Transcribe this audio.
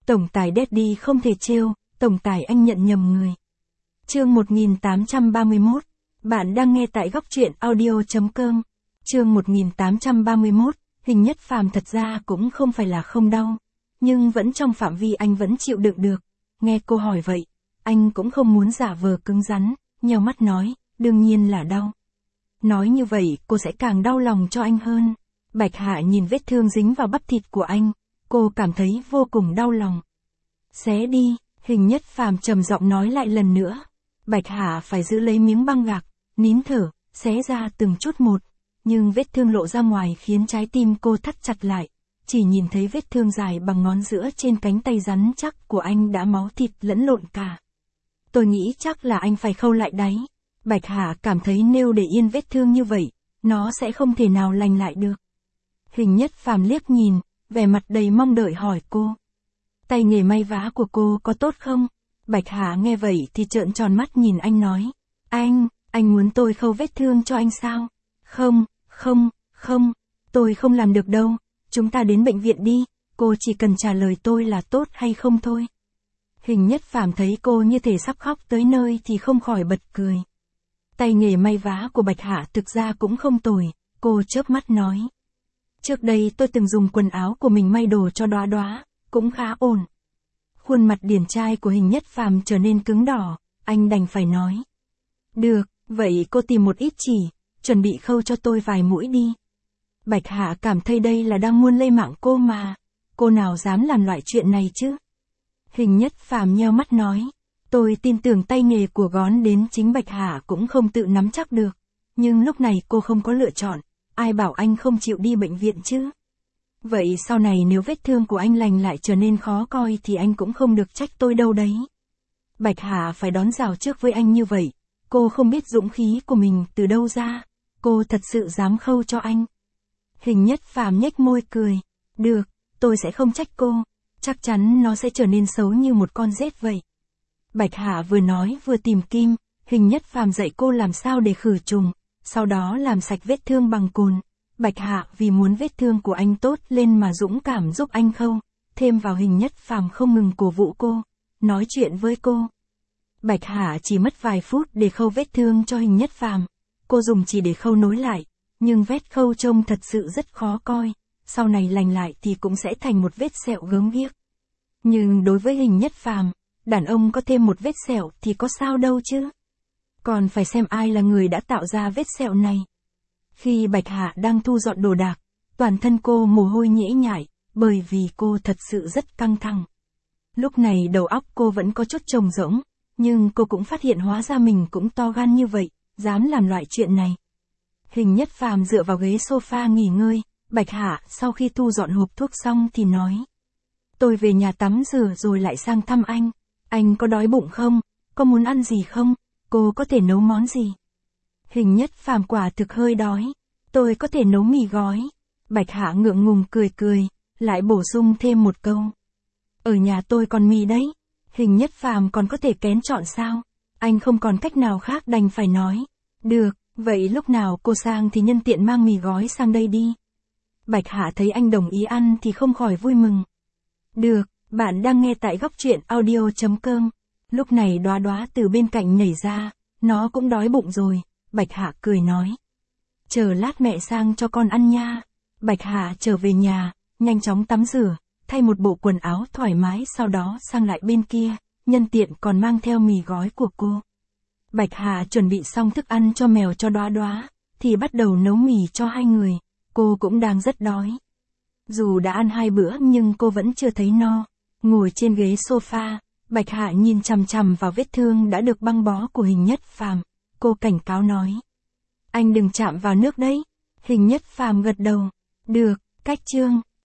Tổng tài Daddy không thể trêu, tổng tài anh nhận nhầm người. Chương 1831. Bạn đang nghe tại góc truyện audio.com. Chương 1831. Hình Nhất Phàm thật ra cũng không phải là không đau, nhưng vẫn trong phạm vi anh vẫn chịu đựng được. Nghe cô hỏi vậy, anh cũng không muốn giả vờ cứng rắn, nheo mắt nói, đương nhiên là đau. Nói như vậy cô sẽ càng đau lòng cho anh hơn. Bạch Hạ nhìn vết thương dính vào bắp thịt của anh, cô cảm thấy vô cùng đau lòng. Xé đi, Hình Nhất Phàm trầm giọng nói lại lần nữa. Bạch Hạ phải giữ lấy miếng băng gạc, nín thở, xé ra từng chút một, nhưng vết thương lộ ra ngoài khiến trái tim cô thắt chặt lại, chỉ nhìn thấy vết thương dài bằng ngón giữa trên cánh tay rắn chắc của anh đã máu thịt lẫn lộn cả. Tôi nghĩ chắc là anh phải khâu lại đáy. Bạch Hạ cảm thấy nếu để yên vết thương như vậy, nó sẽ không thể nào lành lại được. Hình Nhất Phàm liếc nhìn, vẻ mặt đầy mong đợi hỏi cô. Tay nghề may vá của cô có tốt không? Bạch Hạ nghe vậy thì trợn tròn mắt nhìn anh nói. Anh muốn tôi khâu vết thương cho anh sao? Không, tôi không làm được đâu, chúng ta đến bệnh viện đi, cô chỉ cần trả lời tôi là tốt hay không thôi. Hình Nhất Phàm thấy cô như thể sắp khóc tới nơi thì không khỏi bật cười. Tay nghề may vá của Bạch Hạ thực ra cũng không tồi, cô chớp mắt nói. Trước đây tôi từng dùng quần áo của mình may đồ cho Đóa Đóa, cũng khá ổn. Khuôn mặt điển trai của Hình Nhất Phàm trở nên cứng đỏ, anh đành phải nói. Được, vậy cô tìm một ít chỉ, chuẩn bị khâu cho tôi vài mũi đi. Bạch Hạ cảm thấy đây là đang muốn lấy mạng cô mà, cô nào dám làm loại chuyện này chứ. Hình Nhất Phàm nheo mắt nói, tôi tin tưởng tay nghề của gón đến chính Bạch Hạ cũng không tự nắm chắc được, nhưng lúc này cô không có lựa chọn, ai bảo anh không chịu đi bệnh viện chứ. Vậy sau này nếu vết thương của anh lành lại trở nên khó coi thì anh cũng không được trách tôi đâu đấy. Bạch Hạ phải đón rào trước với anh như vậy, cô không biết dũng khí của mình từ đâu ra, cô thật sự dám khâu cho anh. Hình Nhất Phàm nhếch môi cười, được, tôi sẽ không trách cô, chắc chắn nó sẽ trở nên xấu như một con rết vậy. Bạch Hạ vừa nói vừa tìm kim, Hình Nhất Phàm dạy cô làm sao để khử trùng, sau đó làm sạch vết thương bằng cồn. Bạch Hạ vì muốn vết thương của anh tốt lên mà dũng cảm giúp anh khâu, thêm vào Hình Nhất Phàm không ngừng cổ vũ cô, nói chuyện với cô. Bạch Hạ chỉ mất vài phút để khâu vết thương cho Hình Nhất Phàm, cô dùng chỉ để khâu nối lại, nhưng vết khâu trông thật sự rất khó coi, sau này lành lại thì cũng sẽ thành một vết sẹo gớm ghiếc. Nhưng đối với Hình Nhất Phàm, đàn ông có thêm một vết sẹo thì có sao đâu chứ. Còn phải xem ai là người đã tạo ra vết sẹo này. Khi Bạch Hạ đang thu dọn đồ đạc, toàn thân cô mồ hôi nhễ nhại, bởi vì cô thật sự rất căng thẳng. Lúc này đầu óc cô vẫn có chút trống rỗng, nhưng cô cũng phát hiện hóa ra mình cũng to gan như vậy, dám làm loại chuyện này. Hình Nhất Phàm dựa vào ghế sofa nghỉ ngơi, Bạch Hạ sau khi thu dọn hộp thuốc xong thì nói. Tôi về nhà tắm rửa rồi lại sang thăm anh có đói bụng không, có muốn ăn gì không, cô có thể nấu món gì? Hình Nhất Phàm quả thực hơi đói, tôi có thể nấu mì gói. Bạch Hạ ngượng ngùng cười, lại bổ sung thêm một câu. Ở nhà tôi còn mì đấy. Hình Nhất Phàm còn có thể kén chọn sao? Anh không còn cách nào khác đành phải nói. Được, vậy lúc nào cô sang thì nhân tiện mang mì gói sang đây đi. Bạch Hạ thấy anh đồng ý ăn thì không khỏi vui mừng. Được, bạn đang nghe tại góc truyện audio.com. Lúc này Đóa Đóa từ bên cạnh nhảy ra, nó cũng đói bụng rồi. Bạch Hạ cười nói. Chờ lát mẹ sang cho con ăn nha. Bạch Hạ trở về nhà, nhanh chóng tắm rửa, thay một bộ quần áo thoải mái sau đó sang lại bên kia, nhân tiện còn mang theo mì gói của cô. Bạch Hạ chuẩn bị xong thức ăn cho mèo cho Đóa Đóa, thì bắt đầu nấu mì cho hai người, cô cũng đang rất đói. Dù đã ăn 2 bữa nhưng cô vẫn chưa thấy no, ngồi trên ghế sofa, Bạch Hạ nhìn chằm chằm vào vết thương đã được băng bó của Hình Nhất Phàm, cô cảnh cáo nói. Anh đừng chạm vào nước đấy. Hình Nhất Phàm gật đầu. Được, cách chương.